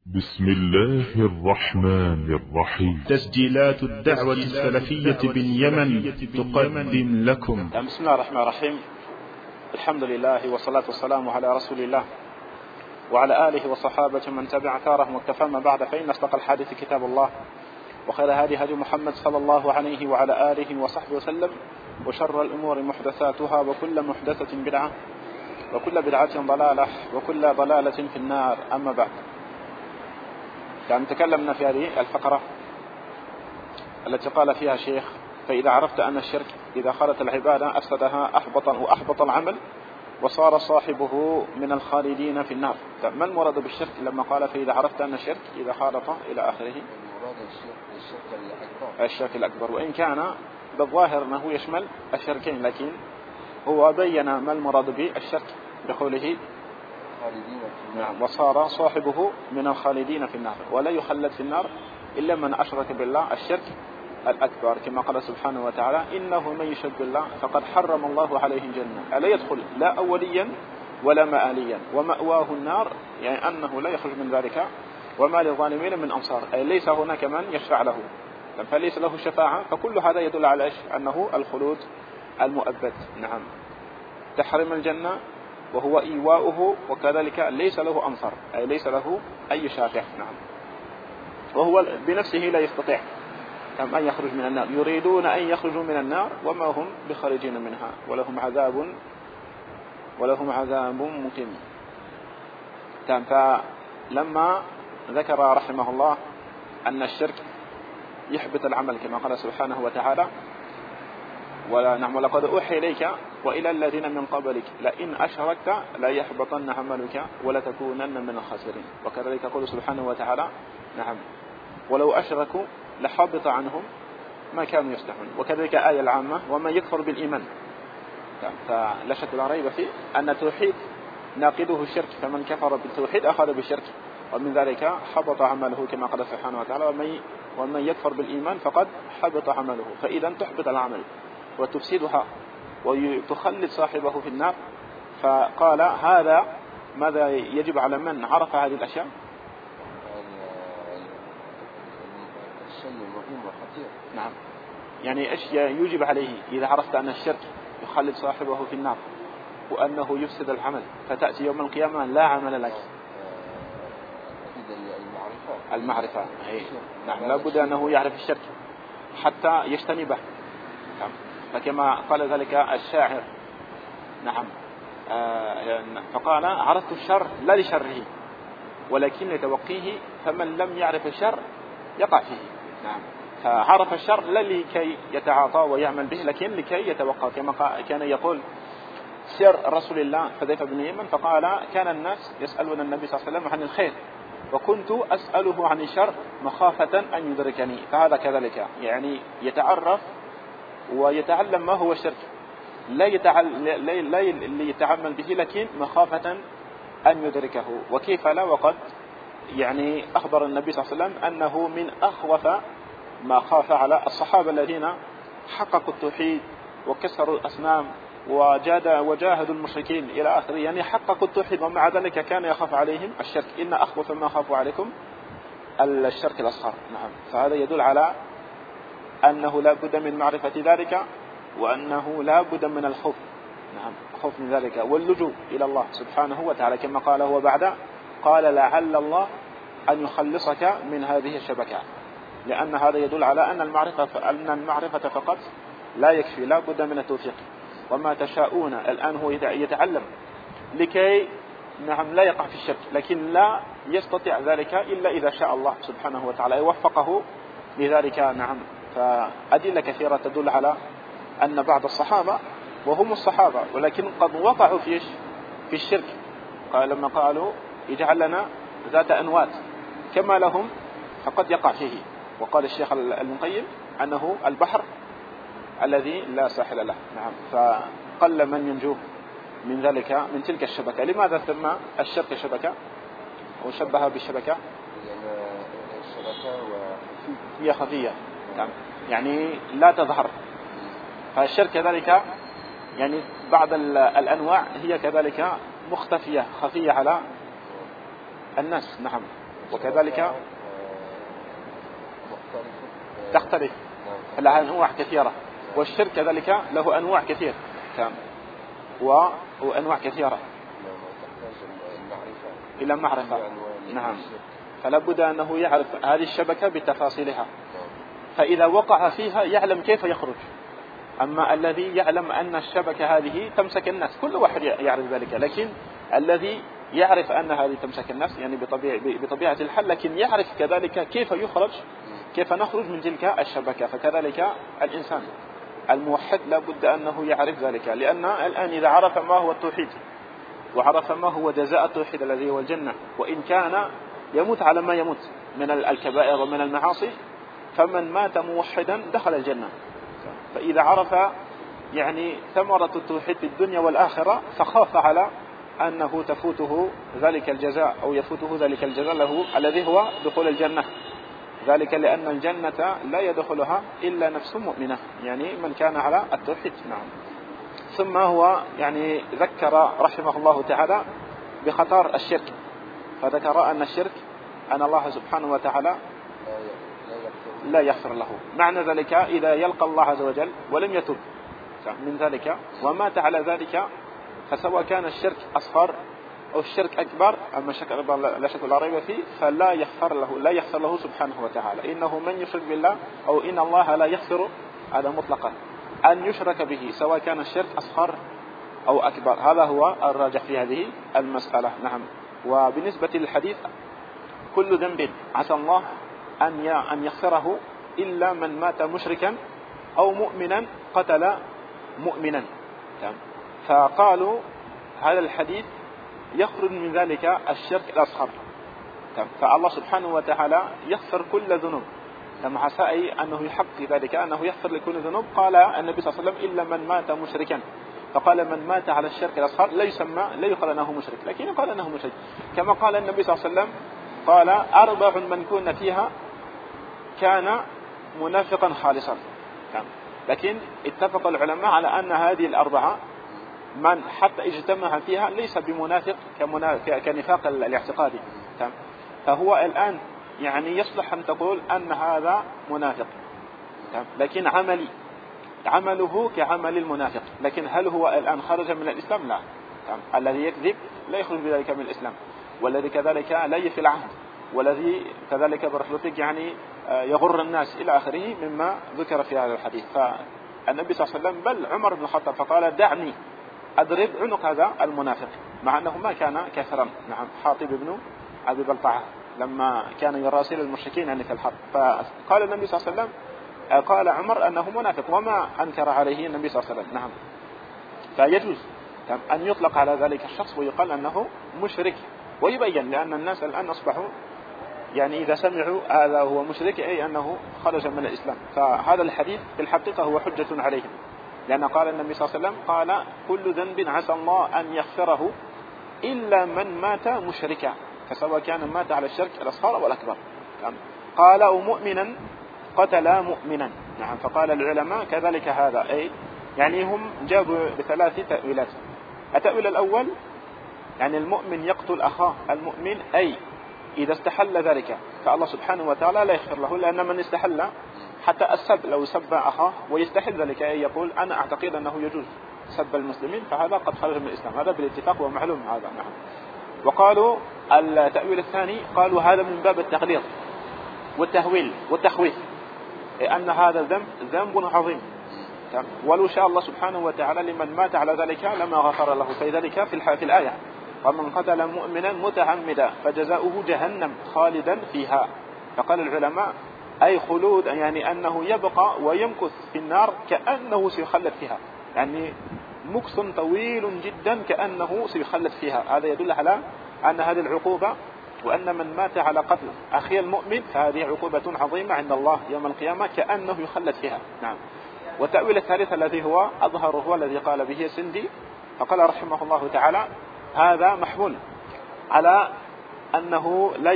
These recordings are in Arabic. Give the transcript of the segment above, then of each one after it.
بسم الله الرحمن الرحيم. تسجيلات الدعوة السلفية باليمن تقدم لكم. بسم الله الرحمن الرحيم. الحمد لله والصلاة والسلام على رسول الله وعلى آله وصحابته من تبع ثارهم واكتفى. ما بعد، فإن أصدق الحديث كتاب الله، وخير هدي محمد صلى الله عليه وعلى آله وصحبه وسلم، وشر الأمور محدثاتها، وكل محدثة بدعة، وكل بدعة ضلالة، وكل ضلالة في النار. أما بعد، يعني تكلمنا في هذه الفقرة التي قال فيها شيخ: فإذا عرفت أن الشرك إذا خالت العبادة أفسدها أحبط العمل وصار صاحبه من الخالدين في النار. ما المراد بالشرك لما قال فإذا عرفت أن الشرك إذا خالط إلى آخره؟ المراد الشرك الأكبر، وإن كان بالظاهر أنه يشمل الشركين، لكن هو بين ما المراد بالشرك بقوله نعم وصار صاحبه من الخالدين في النار، ولا يخلد في النار إلا من أشرك بالله الشرك الأكبر، كما قال سبحانه وتعالى: إنه من يشرك بالله فقد حرم الله عليه الجنة، ألا يدخل لا أوليا ولا مآليا ومأواه النار، يعني أنه لا يخرج من ذلك، وما للظالمين من أنصار، أي ليس هناك من يشفع له، فليس له شفاعة. فكل هذا يدل على أنه الخلود المؤبد. نعم، تحرم الجنة وهو إيواؤه، وكذلك ليس له أنصر، أي ليس له أي شافع. نعم، وهو بنفسه لا يستطيع أن يخرج من النار. يريدون أن يخرجوا من النار وما هم بخارجين منها، ولهم عذاب مقيم. فلما ذكر رحمه الله أن الشرك يحبط العمل كما قال سبحانه وتعالى: ولقد أوحي إليك وإلى الذين من قبلك لئن أشركت لا يحبطن عملك ولتكونن من الخاسرين. وكذلك يقول سبحانه وتعالى: نعم ولو أشركوا لحبط عنهم ما كانوا يصنعون. وكذلك آية العامة: ومن يكفر بالإيمان. فلا شك لا ريب فيه أن التوحيد ناقضه الشرك، فمن كفر بالتوحيد أخذ بالشرك، ومن ذلك حبط عمله كما قال سبحانه وتعالى: ومن يكفر بالإيمان فقد حبط عمله. فإذا تحبط العمل وتفسدها وتخلد صاحبه في النار. فقال: هذا ماذا يجب على من عرف هذه الأشياء؟ الشيء مهم وخطير. نعم، يعني إيش يجب عليه إذا عرفت أن الشرك يخلد صاحبه في النار وأنه يفسد العمل، فتأتي يوم القيامة لا عمل لك؟ المعرفة. نعم، لا بد أنه يعرف الشرك حتى يجتنبه. نعم، فكما قال ذلك الشاعر: نعم فقال: عرفت الشر لا لشره ولكن لتوقيه، فمن لم يعرف الشر يقع فيه. نعم، فعرف الشر لا لكي يتعاطى ويعمل به، لكن لكي يتوقع، كما كان يقول سر رسول الله حذيفة بن يمن، فقال: كان الناس يسألون النبي صلى الله عليه وسلم عن الخير وكنت أسأله عن الشر مخافة أن يدركني. فهذا كذلك، يعني يتعرف ويتعلم ما هو الشرك، لا يتعمل به، لكن مخافة أن يدركه. وكيف لا، وقد يعني أخبر النبي صلى الله عليه وسلم أنه من أخوف ما خاف على الصحابة الذين حققوا التوحيد وكسروا الأصنام وجاهدوا المشركين إلى آخره، يعني حققوا التوحيد ومع ذلك كان يخاف عليهم الشرك. إن أخوف ما خافوا عليكم الشرك الأصغر. نعم، فهذا يدل على أنه لا بد من معرفة ذلك، وأنه لا بد من الخوف. نعم، خوف من ذلك واللجوء إلى الله سبحانه وتعالى، كما قال هو بعد: قال: لعل الله أن يخلصك من هذه الشبكة. لأن هذا يدل على أن المعرفة فقط لا يكفي، لا بد من التوفيق. وما تشاءون، الآن هو يتعلم لكي نعم لا يقع في الشرك، لكن لا يستطيع ذلك إلا إذا شاء الله سبحانه وتعالى يوفقه لذلك. نعم، فأدلة كثيرة تدل على أن بعض الصحابة وهم الصحابة ولكن قد وقعوا في الشرك، لما قالوا: اجعل لنا ذات أنوات كما لهم، فقد يقع فيه. وقال الشيخ ابن القيم أنه البحر الذي لا ساحل له. نعم، فقل من ينجو من ذلك، من تلك الشبكة. لماذا سمى الشرك شبكة وشبه بالشبكة؟ الشبكة هي خفية، يعني لا تظهر. فالشرك كذلك يعني بعض الأنواع هي كذلك مختفية خفية على الناس. نعم، وكذلك مختلفة. تختلف لها أنواع كثيرة، والشرك كذلك له أنواع كثير وأنواع كثيرة إلى معرفة. نعم، فلا بد أنه يعرف هذه الشبكة بتفاصيلها، فإذا وقع فيها يعلم كيف يخرج. أما الذي يعلم أن الشبكة هذه تمسك الناس، كل واحد يعرف ذلك، لكن الذي يعرف أن هذه تمسك الناس يعني بطبيعة الحال، لكن يعرف كذلك كيف يخرج، كيف نخرج من تلك الشبكة. فكذلك الإنسان الموحد لا بد أنه يعرف ذلك، لأن الآن إذا عرف ما هو التوحيد وعرف ما هو جزاء التوحيد الذي هو الجنة، وإن كان يموت على ما يموت من الكبائر ومن المعاصي، فمن مات موحدا دخل الجنة. فإذا عرف يعني ثمرة التوحيد في الدنيا والآخرة، فخاف على أنه تفوته ذلك الجزاء أو يفوته ذلك الجزاء له الذي هو دخول الجنة، ذلك لأن الجنة لا يدخلها إلا نفس مؤمنة، يعني من كان على التوحيد. نعم. ثم هو يعني ذكر رحمه الله تعالى بخطر الشرك، فذكر أن الشرك أن الله سبحانه وتعالى لا يغفر له. معنى ذلك إذا يلقى الله عز وجل ولم يتب من ذلك ومات على ذلك، فسواء كان الشرك أصغر أو الشرك أكبر، أما الشرك أكبر لا شك ولا ريب فيه، فلا يغفر له، لا يغفر له سبحانه وتعالى. إنه من يشرك بالله أو إن الله لا يغفر هذا مطلقا أن يشرك به، سواء كان الشرك أصغر أو أكبر. هذا هو الراجح في هذه المسألة. نعم. وبالنسبة للحديث كل ذنب عسى الله أن يغفره إلا من مات مشركا أو مؤمنا قتل مؤمنا. فقالوا هذا الحديث يخرج من ذلك الشرك الأصغر، فالله سبحانه وتعالى يغفر كل ذنوب، كما عسى أنه يحقق ذلك أنه يغفر لكل ذنوب. قال النبي صلى الله عليه وسلم إلا من مات مشركا، فقال من مات على الشرك الأصغر لا يقال أنه مشرك، لكن يقال أنه مشرك. كما قال النبي صلى الله عليه وسلم قال 4 من كن فيها كان منافقا خالصا. لكن اتفق العلماء على أن هذه 4 من حتى اجتمع فيها ليس بمنافق كنفاق الاعتقادي، فهو الآن يعني يصلح أن تقول أن هذا منافق، لكن عمله كعمل المنافق، لكن هل هو الآن خرج من الإسلام؟ لا. الذي يكذب لا يخرج بذلك من الإسلام، والذي كذلك لا يفي العهد، والذي كذلك برحلتك يعني يغر الناس إلى آخره مما ذكر في هذا الحديث. فالنبي صلى الله عليه وسلم بل عمر بن الخطاب فقال دعني أضرب عنق هذا المنافق، مع أنه ما كان كافرا. نعم. حاطب بن أبي بلطعة لما كان يراسل المشركين يعني في الحرب، فقال النبي صلى الله عليه وسلم قال عمر أنه منافق، وما أنكر عليه النبي صلى الله عليه وسلم. نعم. فيجوز أن يطلق على ذلك الشخص ويقال أنه مشرك ويبين، لأن الناس الآن أصبحوا يعني إذا سمعوا هذا هو مشرك أي أنه خرج من الإسلام. فهذا الحديث في الحقيقة هو حجة عليهم، لأن قال النبي صلى الله عليه وسلم قال كل ذنب عسى الله أن يغفره إلا من مات مشركا، فسواء كان مات على الشرك الأصغر أو الأكبر. قال أو مؤمنا قتل مؤمنا. نعم. فقال العلماء كذلك هذا أي يعني هم جابوا ب3 تأويلات. التأويل الأول يعني المؤمن يقتل أخاه المؤمن، أي إذا استحل ذلك فالله سبحانه وتعالى لا يغفر له، لأن من استحل حتى السب لو سب أخاه ويستحل ذلك أي يقول أنا أعتقد أنه يجوز سب المسلمين، فهذا قد خرج من الإسلام، هذا بالاتفاق ومعلوم هذا. نعم. وقالوا التأويل الثاني قالوا هذا من باب التقدير والتهويل والتخويف، أن هذا ذنب عظيم، ولو شاء الله سبحانه وتعالى لمن مات على ذلك لما غفر له. فذلك في الآية ومن قتل مؤمنا متعمدا فجزاؤه جهنم خالدا فيها. فقال العلماء أي خلود، يعني أنه يبقى ويمكث في النار كأنه سيخلد فيها، يعني مكث طويل جدا كأنه سيخلد فيها. هذا يدل على أن هذه العقوبة، وأن من مات على قتل أخي المؤمن فهذه عقوبة عظيمة عند الله يوم القيامة كأنه يخلد فيها. نعم. والتأويل الثالث الذي هو أظهر هو الذي قال به سندي، فقال رحمه الله تعالى هذا محمول على أنه لا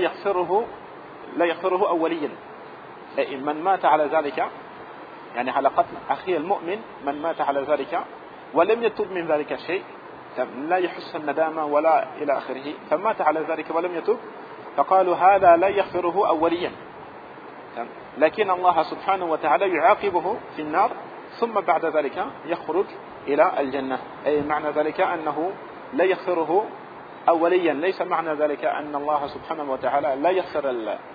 يغفره أوليا، من مات على ذلك يعني على قتل أخي المؤمن، من مات على ذلك ولم يتوب من ذلك الشيء، لا يحس الندامة ولا إلى آخره، فمات على ذلك ولم يتوب، فقالوا هذا لا يغفره أوليا، لكن الله سبحانه وتعالى يعاقبه في النار ثم بعد ذلك يخرج إلى الجنة. أي معنى ذلك أنه لا يغفره أوليا، ليس معنى ذلك أن الله سبحانه وتعالى لا يغفر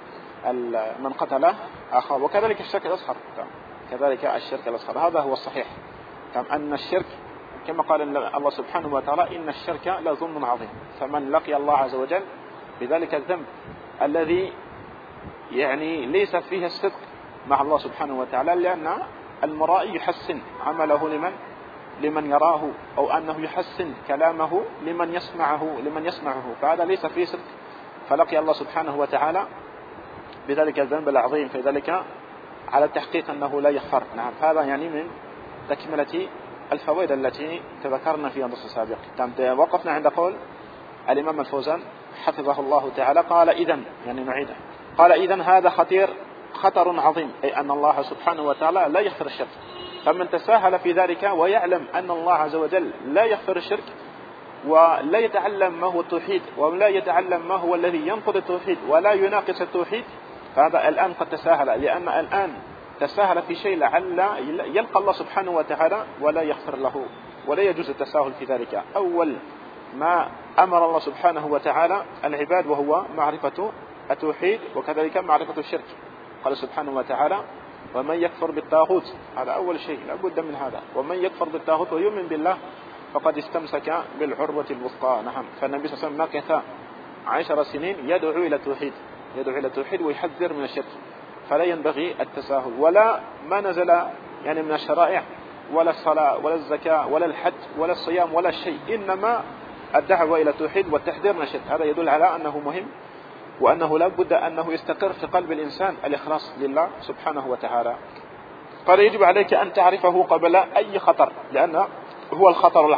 من قتل أخاه. وكذلك الشرك الأصغر، كذلك الشرك الأصغر هذا هو الصحيح، أن الشرك كما قال الله سبحانه وتعالى إن الشرك لظلم عظيم. فمن لقي الله عز وجل بذلك الذنب الذي يعني ليس فيه الصدق مع الله سبحانه وتعالى، لأن المرائي يحسن عمله لمن يراه، أو أنه يحسن كلامه لمن يسمعه، فهذا ليس فيه صدق، فلقي الله سبحانه وتعالى بذلك الذنب العظيم، فذلك على التحقيق أنه لا يغفر. نعم، هذا يعني من تكملة الفوائد التي تذكرنا في الدرس السابق. وقفنا عند قول الإمام الفوزان حفظه الله تعالى، قال إذن، يعني نعيده، قال إذن هذا خطر عظيم، أي أن الله سبحانه وتعالى لا يغفر الشرك. فمن تساهل في ذلك ويعلم أن الله عز وجل لا يغفر الشرك، ولا يتعلم ما هو التوحيد، ولا يتعلم ما هو الذي ينقض التوحيد ولا يناقض التوحيد، فهذا الآن قد تساهل، لأن الآن تساهل في شيء لعل يلقى الله سبحانه وتعالى ولا يغفر له، ولا يجوز التساهل في ذلك. أول ما أمر الله سبحانه وتعالى العباد وهو معرفة التوحيد، وكذلك معرفة الشرك. قال سبحانه وتعالى ومن يكفر بالطاغوت، هذا أول شيء لا بد من هذا، ومن يكفر بالطاغوت ويؤمن بالله فقد استمسك بالعروة الوثقى. نعم، فالنبي صلى الله عليه وسلم مكث 10 سنين يدعو إلى التوحيد ويحذر من الشرك، فلا ينبغي التساهل. ولا ما نزل يعني من الشرائع، ولا الصلاة ولا الزكاة ولا الحج ولا الصيام ولا شيء، إنما الدعوة إلى التوحيد والتحذير من الشرك. هذا يدل على أنه مهم، وأنه لا بد أنه يستقر في قلب الإنسان الإخلاص لله سبحانه وتعالى. قال يجب عليك أن تعرفه قبل أي خطر، لأن هو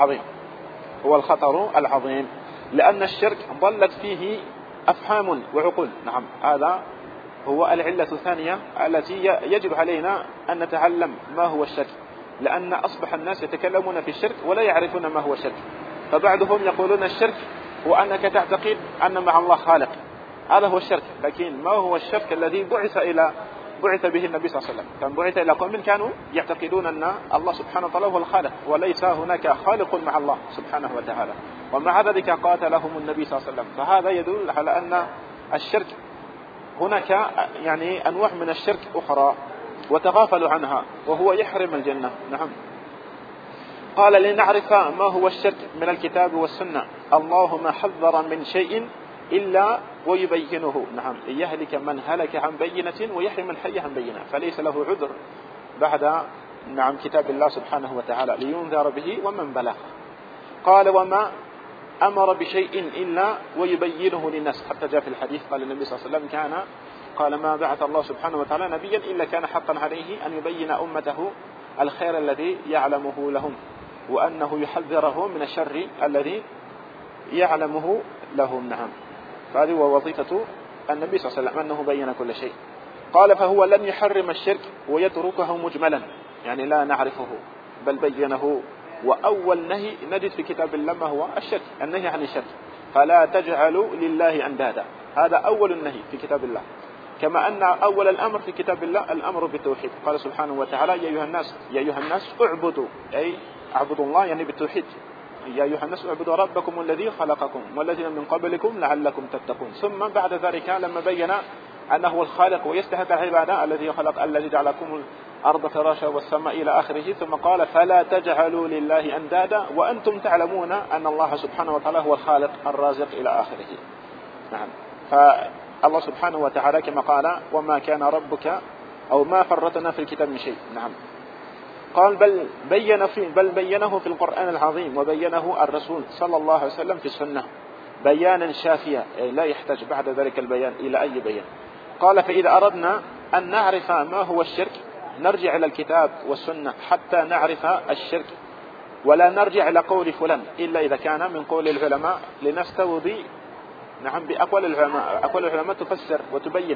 الخطر العظيم، لأن الشرك ضلت فيه أفهام وعقول. نعم، هذا هو العلة الثانية التي يجب علينا أن نتعلم ما هو الشرك، لأن أصبح الناس يتكلمون في الشرك ولا يعرفون ما هو الشرك. فبعضهم يقولون الشرك هو أنك تعتقد أن مع الله خالق، هذا هو الشرك. لكن ما هو الشرك الذي بعث به النبي صلى الله عليه وسلم؟ كان بعث إلى قوم كانوا يعتقدون أن الله سبحانه وتعالى هو الخالق، وليس هناك خالق مع الله سبحانه وتعالى، ومع ذلك قاتلهم النبي صلى الله عليه وسلم. فهذا يدل على أن الشرك هناك يعني أنواع من الشرك أخرى وتغافلوا عنها، وهو يحرم الجنة. نعم، قال لنعرف ما هو الشرك من الكتاب والسنة. الله ما حذر من شيء إلا ويبينه. نعم، يهلك من هلك عن بينة ويحيى من حي عن بينة، فليس له عذر بعد كتاب الله سبحانه وتعالى لينذر به ومن بلغ. قال وما أمر بشيء إلا ويبينه للناس، حتى جاء في الحديث قال النبي صلى الله عليه وسلم قال ما بعث الله سبحانه وتعالى نبيا إلا كان حقا عليه أن يبين أمته الخير الذي يعلمه لهم، وأنه يحذره من الشر الذي يعلمه لهم. نعم، فهذه هو وظيفة النبي صلى الله عليه وسلم، أنه بين كل شيء. قال فهو لم يحرم الشرك ويتركه مجملا، يعني لا نعرفه، بل بينه. وأول نهي نجد في كتاب الله ما هو الشرك، النهي عن الشرك، فلا تجعلوا لله أندادا، هذا أول النهي في كتاب الله. كما أن أول الأمر في كتاب الله الأمر بالتوحيد، قال سبحانه وتعالى يا أيها الناس اعبدوا، أي اعبدوا الله يعني بالتوحيد. يا أيها الناس اعبدوا ربكم الذي خلقكم والذين من قبلكم لعلكم تتقون. ثم بعد ذلك لما بين أنه الخالق ويستحق العبادة الذي خلق الذي جعلكم الأرض فراشا والسماء إلى آخره، ثم قال فلا تجعلوا لله أندادا وأنتم تعلمون أن الله سبحانه وتعالى هو الخالق الرازق إلى آخره. نعم، فالله سبحانه وتعالى كما قال وما كان ربك أو ما فرطنا في الكتاب من شيء. نعم، قال بل بينه في القرآن العظيم، وبينه الرسول صلى الله عليه وسلم في السنة بيانا شافيا، لا يحتاج بعد ذلك البيان إلى أي بيان. قال فإذا أردنا أن نعرف ما هو الشرك نرجع إلى الكتاب والسنة حتى نعرف الشرك، ولا نرجع إلى قول فلان إلا إذا كان من قول العلماء لنستوضي. نعم، بأقوال العلماء، أقوال العلماء تفسر وتبين.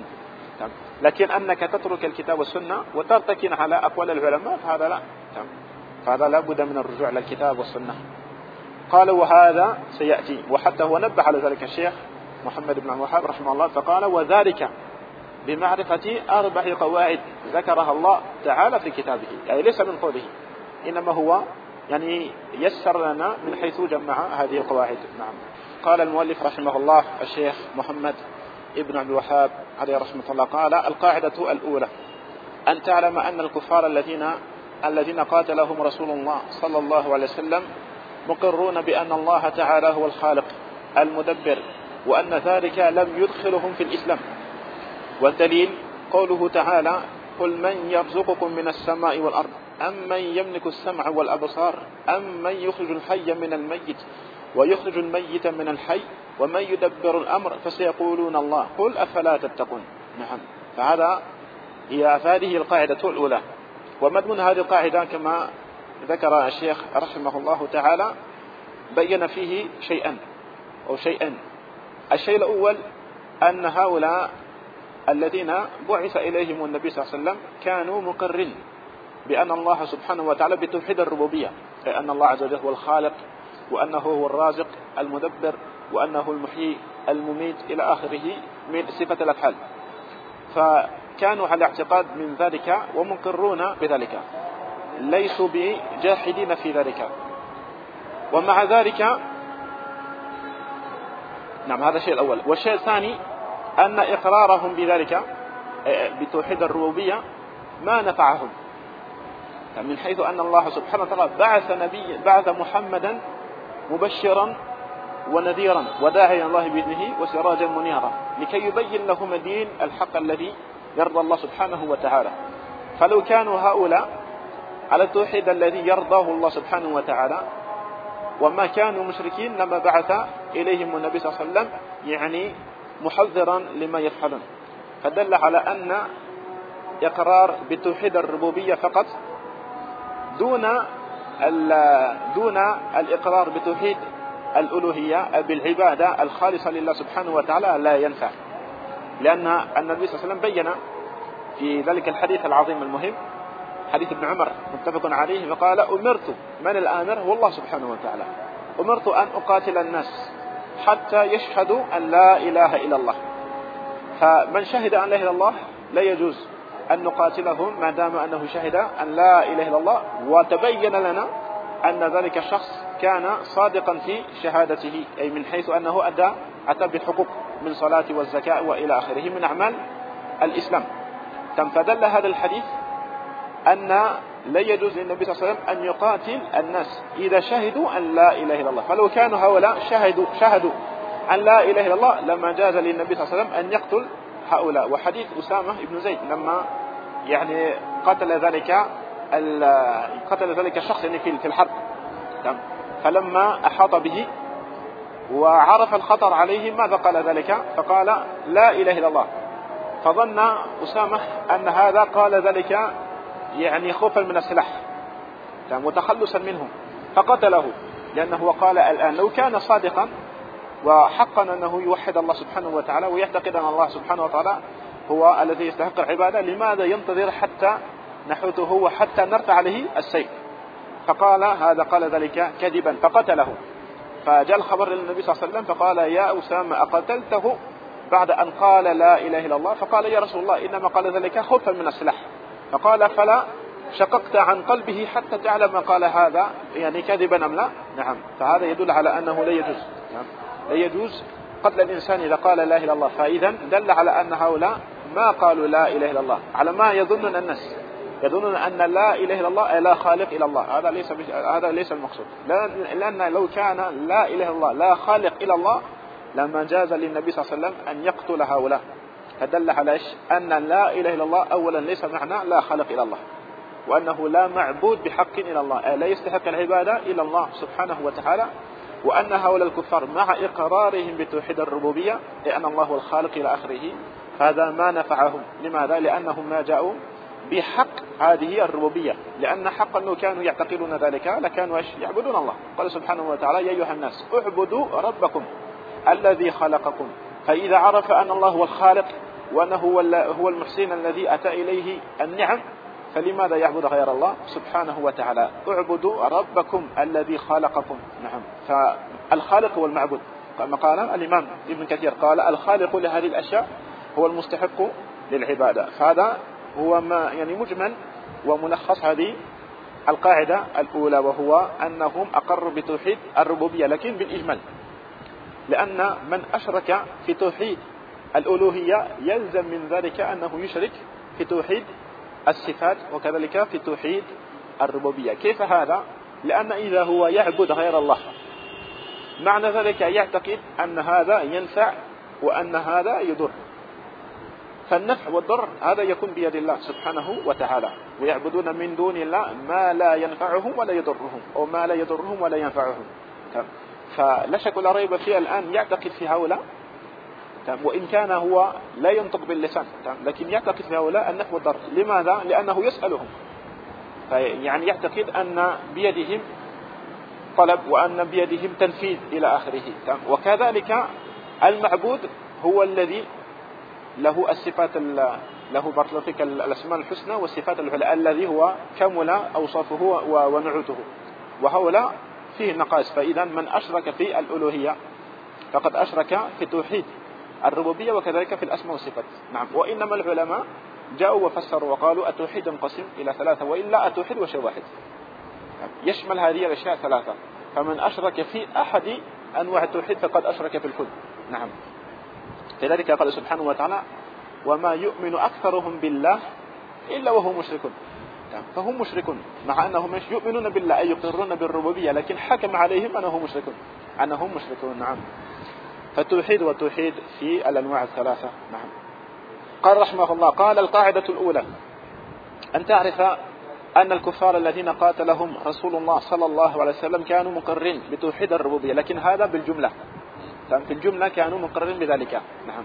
لكن أنك تترك الكتاب والسنة وترتكن على أقوال العلماء فهذا لا، فهذا لا بد من الرجوع إلى الكتاب والسنة. قال وهذا سيأتي، وحتى هو نبه على ذلك الشيخ محمد بن الوهاب رحمه الله، فقال وذلك بمعرفة 4 قواعد ذكرها الله تعالى في كتابه، يعني ليس من قوله، إنما هو يعني يسر لنا من حيث جمع هذه القواعد. نعم. قال المؤلف رحمه الله الشيخ محمد ابن عبد الوهاب عليه رحمة الله، قال القاعدة الأولى أن تعلم أن الكفار الذين قاتلهم رسول الله صلى الله عليه وسلم مقرون بأن الله تعالى هو الخالق المدبر، وأن ذلك لم يدخلهم في الإسلام. والدليل قوله تعالى قل من يرزقكم من السماء والأرض أم من يملك السمع والأبصار أم من يخرج الحي من الميت ويخرج الميت من الحي ومن يدبر الأمر فسيقولون الله قل أفلا تتقون. نعم. هذه القاعدة الأولى. ومضمون هذه القاعدة كما ذكر الشيخ رحمه الله تعالى بين فيه شيئين. الشيء الأول أن هؤلاء الذين بعث إليهم النبي صلى الله عليه وسلم كانوا مقرين بأن الله سبحانه وتعالى بتوحيد الربوبية، أن الله عز وجل هو الخالق، وأنه هو الرازق المدبر، وأنه المحيي المميت إلى آخره من صفة الأفعال. فكانوا على اعتقاد من ذلك ومقرون بذلك، ليسوا بجاحدين في ذلك. ومع ذلك نعم، هذا الشيء الأول. والشيء الثاني أن إقرارهم بذلك بتوحيد الربوبية ما نفعهم، من حيث أن الله سبحانه وتعالى بعث محمدا مبشرا ونذيرا وداعيا الله بإذنه وسراجا منيرا لكي يبين لهم الدين الحق الذي يرضى الله سبحانه وتعالى. فلو كانوا هؤلاء على التوحيد الذي يرضاه الله سبحانه وتعالى وما كانوا مشركين لما بعث إليهم النبي صلى الله عليه وسلم يعني محذرا لما يفعلون. فدل على أن إقرار بتوحيد الربوبية فقط دون الإقرار بتوحيد الألوهية بالعبادة الخالصة لله سبحانه وتعالى لا ينفع، لأن النبي صلى الله عليه وسلم بين في ذلك الحديث العظيم المهم حديث ابن عمر متفق عليه، فقال أمرت، من الآمر هو الله سبحانه وتعالى، أمرت أن أقاتل الناس حتى يشهدوا أن لا إله إلا الله. فمن شهد أن لا إله إلا الله لا يجوز أن نقاتلهم ما دام أنه شهد أن لا إله إلا الله، وتبين لنا أن ذلك الشخص كان صادقا في شهادته، أي من حيث أنه أتى بالحقوق من صلاة والزكاة وإلى آخره من أعمال الإسلام. فدل هذا الحديث أن لا يجوز للنبي صلى الله عليه وسلم أن يقاتل الناس إذا شهدوا أن لا إله إلا الله. فلو كانوا هؤلاء شهدوا أن لا إله إلا الله لما جاز للنبي صلى الله عليه وسلم أن يقتل هؤلاء. وحديث أسامة بن زيد لما يعني قتل ذلك الشخص يعني في الحرب، فلما أحاط به وعرف الخطر عليه ماذا قال ذلك؟ فقال لا إله إلا الله. فظن أسامة أن هذا قال ذلك يعني خوفا من السلاح وتخلصا منه فقتله، لأنه قال الآن لو كان صادقا وحقا أنه يوحد الله سبحانه وتعالى ويعتقد أن الله سبحانه وتعالى هو الذي يستحق العبادة، لماذا ينتظر حتى نحوته وحتى نرفع عليه السيف؟ فقال هذا قال ذلك كذبا فقتله. فجاء الخبر للنبي صلى الله عليه وسلم فقال يا أسامة أقتلته بعد أن قال لا إله إلا الله؟ فقال يا رسول الله إنما قال ذلك خوفا من السلاح. فقال فلا شققت عن قلبه حتى تعلم قال هذا يعني كذبا أم لا؟ نعم. فهذا يدل على أنه لا يجوز، لا يجوز قتل الإنسان إذا قال لا إله إلا الله. فإذا دل على أن هؤلاء ما قالوا لا إله إلا الله على ما يظنون الناس، يظنون أن لا إله إلا الله لا خالق إلا الله. هذا ليس المقصود، لأن لو كان لا إله إلا الله لا خالق إلا الله لما جاز للنبي صلى الله عليه وسلم أن يقتل هؤلاء. فدل على أن لا إله إلا الله أولا ليس معنى لا خالق إلا الله، وأنه لا معبود بحق إلا الله، لا يستحق العبادة إلا الله سبحانه وتعالى، وأن هؤلاء الكفار مع إقرارهم بتوحيد الربوبية لأن الله هو الخالق إلى آخره هذا ما نفعهم. لماذا؟ لأنهم ما جاءوا بحق هذه الربوبية، لأن حقا لو كانوا يعتقدون ذلك لكانوا يعبدون الله. قال سبحانه وتعالى يا أيها الناس اعبدوا ربكم الذي خلقكم. فإذا عرف أن الله هو الخالق وأنه هو المحسن الذي أتى إليه النعم فلماذا يعبد غير الله سبحانه وتعالى؟ اعبدوا ربكم الذي خلقكم. نعم. فالخالق هو المعبود، كما قال الإمام ابن كثير قال الخالق لهذه الأشياء هو المستحق للعبادة. فهذا هو ما يعني مجمل وملخص هذه القاعدة الأولى، وهو أنهم أقروا بتوحيد الربوبية لكن بالإجمال، لأن من أشرك في توحيد الألوهية يلزم من ذلك أنه يشرك في توحيد الصفات وكذلك في توحيد الربوبية. كيف هذا؟ لأن إذا هو يعبد غير الله معنى ذلك يعتقد أن هذا ينفع وأن هذا يضر، فالنفع والضر هذا يكون بيد الله سبحانه وتعالى، ويعبدون من دون الله ما لا ينفعهم ولا يضرهم، أو ما لا يضرهم ولا ينفعهم. فلا شك ولا ريب فيه الآن يعتقد في هؤلاء، وإن كان هو لا ينطق باللسان لكن يعتقد في هؤلاء النفع والضر. لماذا؟ لأنه يسألهم، يعني يعتقد أن بيدهم طلب وأن بيدهم تنفيذ إلى آخره. وكذلك المعبود هو الذي له الصفات، له برتلتك الأسماء الحسنى والصفات العلى، الذي هو كمل أوصافه ونعوته، وهؤلاء فيه نقائص. فإذا من أشرك في الألوهية فقد أشرك في توحيد الربوبية وكذلك في الأسماء والصفات. نعم. وإنما العلماء جاءوا وفسروا وقالوا التوحيد ينقسم إلى ثلاثة، وإلا التوحيد وشيء واحد يشمل هذه الأشياء ثلاثة. فمن أشرك في أحد أنواع التوحيد فقد أشرك في الكل. نعم. لذلك قال سبحانه وتعالى وما يؤمن أكثرهم بالله إلا وهم مشركون. فهم مشركون مع أنهم يؤمنون بالله أي يقرون بالربوبية، لكن حكم عليهم أنهم مشركون. نعم. فالتوحيد والتوحيد في الأنواع الثلاثة. نعم. قال رحمه الله قال القاعدة الأولى أن تعرف أن الكفار الذين قاتلهم رسول الله صلى الله عليه وسلم كانوا مقرين بتوحيد الربوبية، لكن هذا بالجملة، في الجملة كانوا مقرين بذلك. نعم.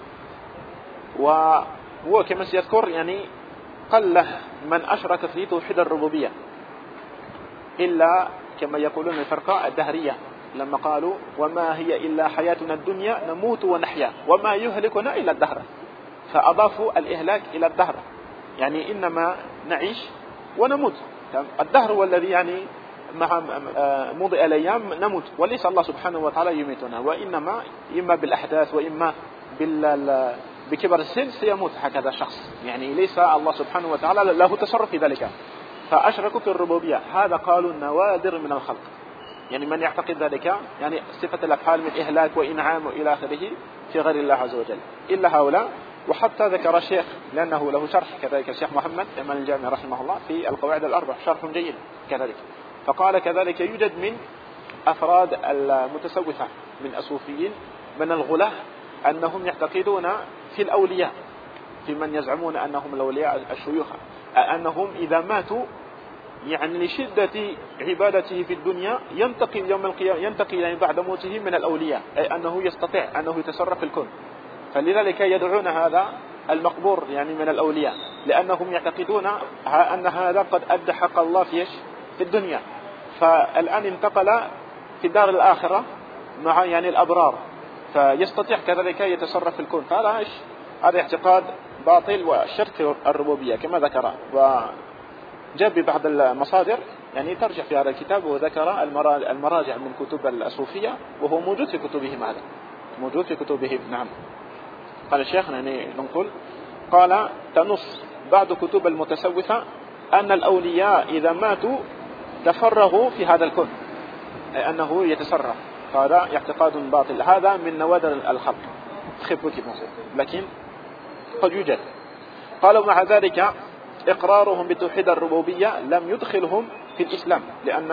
وهو كما سيذكر يعني قل من أشرك في توحيد الربوبية إلا كما يقولون الفرقة الدهرية لما قالوا وما هي إلا حياتنا الدنيا نموت ونحيا وما يهلكنا إلا الدهر، فأضافوا الإهلاك إلى الدهر، يعني إنما نعيش ونموت. الدهر هو الذي يعني مع مضي الأيام نموت، وليس الله سبحانه وتعالى يميتنا، وإنما إما بالأحداث وإما بكبر السن سيموت هكذا شخص، يعني ليس الله سبحانه وتعالى له تصرف في ذلك. فأشركوا في الربوبية، هذا قالوا النوادر من الخلق، يعني من يعتقد ذلك يعني صفة الأفعال من إهلاك وإنعام إلى آخره في غير الله عز وجل إلا هؤلاء. وحتى ذكر الشيخ لأنه له شرح كذلك الشيخ محمد أمان الجامع رحمه الله في القواعد الأربع شرح جيد كذلك، فقال كذلك يوجد من أفراد المتسوفة من الصوفيين من الغلاة أنهم يعتقدون في الأولياء، في من يزعمون أنهم الأولياء الشيوخ، أنهم إذا ماتوا يعني لشدة عبادته في الدنيا ينتقل يوم القيامة، ينتقل يعني بعد موته من الأولياء، أي أنه يستطيع أنه يتصرف في الكون. فلذلك يدعون هذا المقبور يعني من الأولياء، لأنهم يعتقدون أن هذا قد أدى حق الله في الدنيا، فالآن انتقل في دار الآخرة مع يعني الأبرار، فيستطيع كذلك يتصرف في الكون. فهذا هذا اعتقاد باطل وشرك الربوبية كما ذكر، وجاء ببعض المصادر يعني ترجع في هذا الكتاب، وذكر المراجع من كتب الصوفية، وهو موجود في كتبهم، هذا موجود في كتبهم. نعم. قال الشيخ يعني ننقل قال تنص بعض كتب المتسوفة أن الأولياء إذا ماتوا تفرغوا في هذا الكون، أي أنه يتصرف. فهذا اعتقاد باطل، هذا من نوادر الخلق لكن قد يوجد. قالوا مع ذلك إقرارهم بتوحيد الربوبية لم يدخلهم في الإسلام، لأن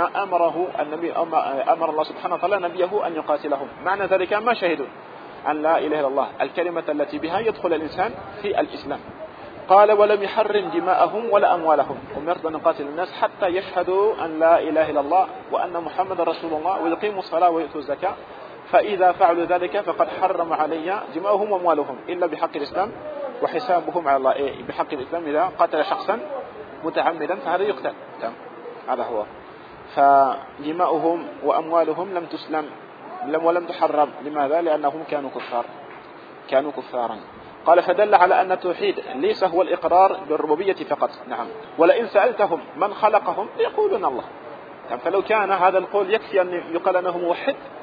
أمر الله سبحانه وتعالى نبيه أن يقاتلهم، معنى ذلك ما شهدوا أن لا إله إلا الله الكلمة التي بها يدخل الإنسان في الإسلام. قال ولم يحرم دماءهم ولا أموالهم، أمرت أن نقاتل الناس حتى يشهدوا أن لا إله إلا الله وأن محمد رسول الله ويقيموا الصلاة ويؤتوا الزكاة، فإذا فعلوا ذلك فقد حرم علي دماءهم وأموالهم إلا بحق الإسلام وحسابهم على الله، بحق الإسلام إذا قتل شخصا متعمدا فهذا يقتل. هذا هو. فدماؤهم وأموالهم لم تسلم ولم تحرم. لماذا؟ لأنهم كانوا كفارا. قال فدل على أن التوحيد ليس هو الإقرار بالربوبية فقط. نعم. ولئن سألتهم من خلقهم يقولون الله. فلو كان هذا القول يكفي أن يقال أنه موحد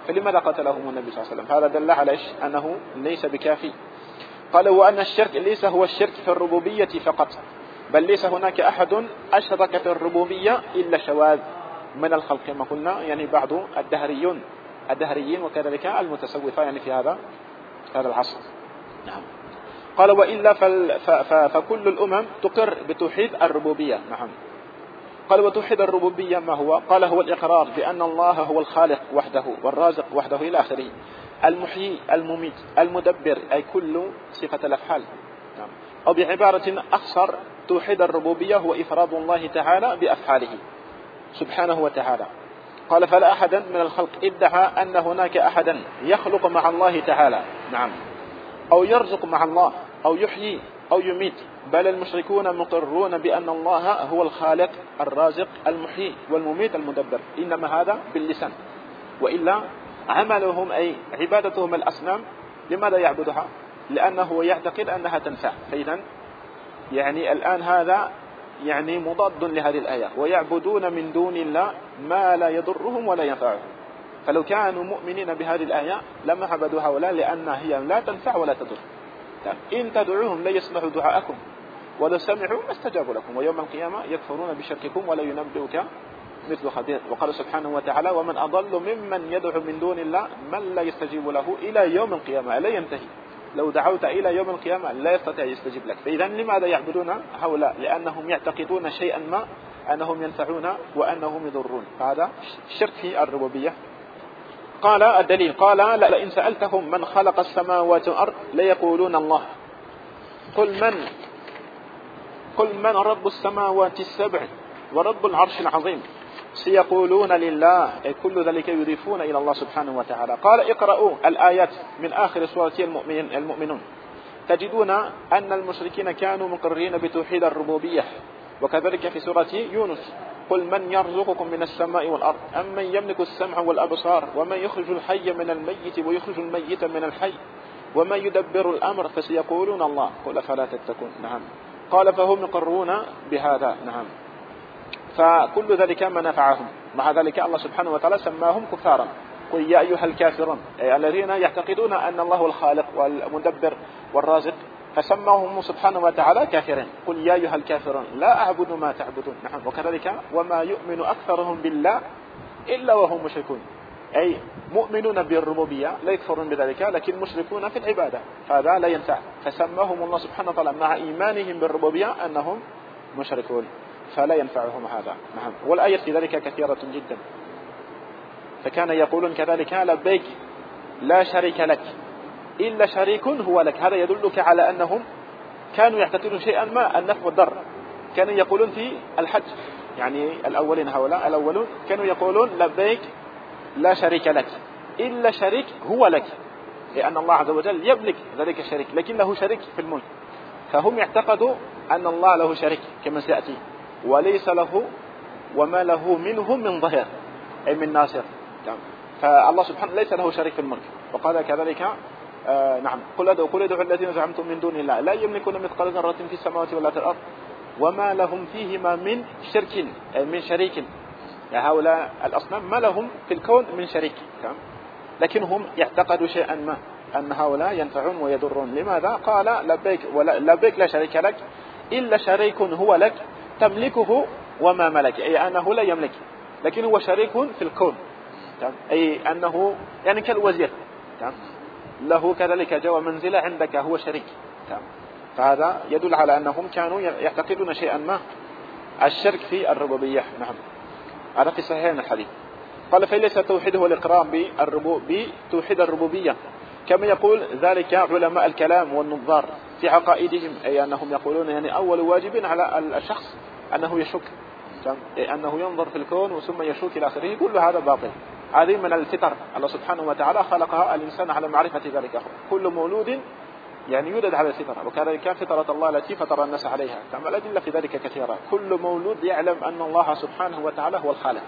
فلماذا قتلهم النبي صلى الله عليه وسلم؟ هذا دل على إيش؟ أنه ليس بكافي. قال وأن الشرك ليس هو الشرك في الربوبية فقط، بل ليس هناك أحد أشرك في الربوبية إلا شواذ من الخلق كما قلنا، يعني بعض الدهريين وكذلك المتصوفة يعني في هذا العصر. نعم. قال وإلا فكل الأمم تقر بتوحيد الربوبية. نعم. قال وتوحيد الربوبية ما هو؟ قال هو الإقرار بأن الله هو الخالق وحده والرازق وحده إلى آخره، المحيي المميت المدبر، أي كل صفة الأفعال. نعم. أو بعبارة أخصر توحيد الربوبية هو إفراد الله تعالى بأفعاله سبحانه وتعالى. قال فلا أحدا من الخلق ادعى أن هناك أحدا يخلق مع الله تعالى، نعم، أو يرزق مع الله أو يحيي أو يميت، بل المشركون مقرون بأن الله هو الخالق الرازق المحيي والمميت المدبر، إنما هذا باللسان، وإلا عملهم أي عبادتهم الأصنام لماذا يعبدها؟ لأنه يعتقد أنها تنفع. فإذا يعني الآن هذا يعني مضاد لهذه الآية، ويعبدون من دون الله ما لا يضرهم ولا ينفعهم. فلو كانوا مؤمنين بهذه الآية لما عبدوا هؤلاء، لأنها هي لا تنفع ولا تضر. إن تدعوهم لا يصلحوا دعاءكم ولو سمعوا ما استجابوا لكم، ويوم القيامة يكفرون بشرككم ولا ينبئك مثل خبير. وقال سبحانه وتعالى ومن أضل ممن يدعو من دون الله من لا يستجيب له إلى يوم القيامة، لا ينتهي. لو دعوت إلى يوم القيامة لا يستطيع يستجيب لك. فإذا لماذا يعبدون هؤلاء؟ لأنهم يعتقدون شيئا ما أنهم ينفعون وأنهم يضرون. هذا الشرك في الربوبية. قال الدليل قال لئن سألتهم من خلق السماوات والأرض ليقولون الله قل من رب السماوات السبع ورب العرش العظيم سيقولون لله، أي كل ذلك يضيفون إلى الله سبحانه وتعالى. قال اقرأوا الآيات من آخر سورة المؤمنون تجدون أن المشركين كانوا مقرين بتوحيد الربوبية، وكذلك في سورة يونس قل من يرزقكم من السماء والأرض أمن يملك السمع والأبصار ومن يخرج الحي من الميت ويخرج الميت من الحي ومن يدبر الأمر فسيقولون الله قل فلا تتقون. نعم. قال فهم يقرون بهذا. نعم. فكل ذلك ما نفعهم. مع ذلك الله سبحانه وتعالى سماهم كفارا. قل يا أيها الكافرون، أي الذين يعتقدون أن الله هو الخالق والمدبر والرازق، فسماهم سبحانه وتعالى كافرين. قل يا أيها الكافرون لا أعبد ما تعبدون. نعم. وكذلك وما يؤمن أكثرهم بالله إلا وهم مشركون، أي مؤمنون بالربوبية لا يكفرون بذلك لكن مشركون في العبادة، هذا لا ينفع. فسماهم الله سبحانه وتعالى مع إيمانهم بالربوبية أنهم مشركون، فلا ينفعهم هذا. نعم. والآية في ذلك كثيرة جدا. فكان يقولون كذلك لبيك لا شريك لك إلا شريك هو لك. هذا يدلك على أنهم كانوا يعتقدون شيئا ما النفع والضر. كانوا يقولون في الحج، يعني الأولين هؤلاء الأولون كانوا يقولون لبيك لا شريك لك إلا شريك هو لك، لأن الله عز وجل يملك ذلك الشريك لكن له شريك في الملك. فهم يعتقدوا أن الله له شريك كما سيأتي، وليس له وما له منهم من ظهر أي من ناصر. فالله سبحانه ليس له شريك في الملك. وقال كذلك نعم قل ادعوا الذين زعمتم من دون الله لا يملكون مثقال ذرة في السماوات ولا في الأرض وما لهم فيهما من شرك أي من شريك. يعني هؤلاء الأصنام ما لهم في الكون من شريك، لكنهم يعتقدوا شيئا ما أن هؤلاء ينفعون ويضرون. لماذا؟ قال لبيك لا شريك لك إلا شريك هو لك تملكه وما ملك، أي أنه لا يملك لكن هو شريك في الكون، أي أنه يعني كالوزير له كذلك جوى منزلة عندك هو شريك. فهذا يدل على أنهم كانوا يعتقدون شيئا ما الشرك في الربوبية. نعم. هذا في صحيحين الحديث. قال فليس توحيده الإقرار بتوحيد الربوبية كما يقول ذلك علماء الكلام والنظار في عقائدهم، أي أنهم يقولون يعني أول واجب على الشخص أنه يشك، أنه ينظر في الكون ثم يشك إلى آخره. كل هذا باطل. هذه من الفطر. الله سبحانه وتعالى خلقها الإنسان على معرفة ذلك. كل مولود يعني يولد على الفطرة، وكذلك فطرة الله التي فطر الناس عليها. كما الأدلة في ذلك كثيرة. كل مولود يعلم أن الله سبحانه وتعالى هو الخالق.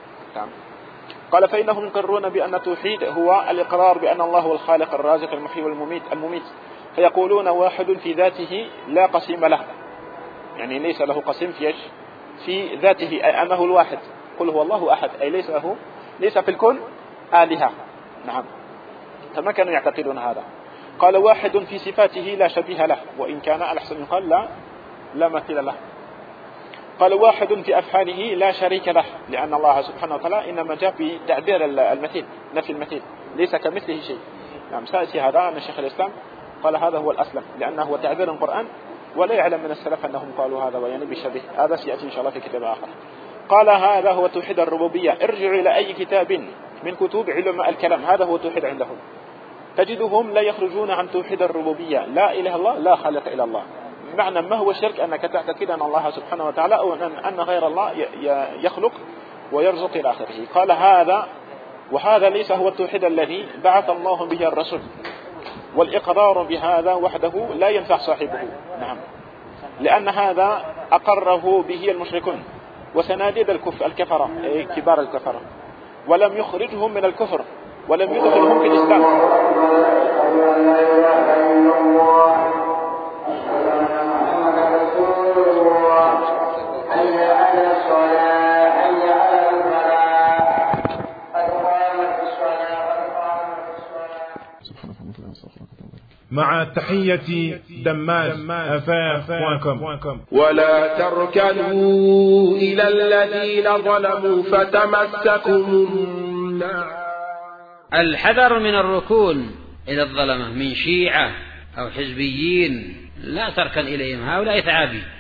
قال فإنهم يقرون بأن التوحيد هو الإقرار بأن الله هو الخالق الرازق المحيي والمميت. فيقولون واحد في ذاته لا قسيم له، يعني ليس له قسيم في ذاته، أي أنه الواحد. قل هو الله أحد، أي ليس في الكون آلهة نعم، فما كانوا يعتقدون هذا. قال واحد في صفاته لا شبيه له، وإن كان الأحسن يقال لا مثيل له. قال واحد في أفعاله لا شريك له، لأن الله سبحانه وتعالى إنما جاء بتعبير المثيل، نفي المثيل، ليس كمثله شيء. نعم، سأتي هذا أن شيخ الإسلام قال هذا هو الأسلم، لأنه هو تعبير القرآن، ولا يعلم من السلف أنهم قالوا هذا ويعني بشبه. هذا سيأتي إن شاء الله في كتاب آخر. قال هذا هو توحيد الربوبية. ارجعوا إلى أي كتاب من كتب علماء الكلام، هذا هو توحيد عندهم، تجدهم لا يخرجون عن توحيد الربوبية، لا إله إلا الله، لا خالق إلا الله. معنى ما هو الشرك؟ أنك تعتقد أن الله سبحانه وتعالى أو أن غير الله يخلق ويرزق إلى آخره. قال وهذا ليس هو التوحيد الذي بعث الله به الرسول، والإقرار بهذا وحده لا ينفع صاحبه. نعم، لأن هذا أقره به المشركون وسناديد الكفرة، أي كبار الكفرة، ولم يخرجهم من الكفر ولم يدخلهم في الإسلام. مع تحية دماج أفاق.com. ولا تركنوا إلى الذين ظلموا فتمسكم النار. الحذر من الركون إلى الظلمة من شيعة أو حزبيين، لا تركن إليهم، هؤلاء ثعابي.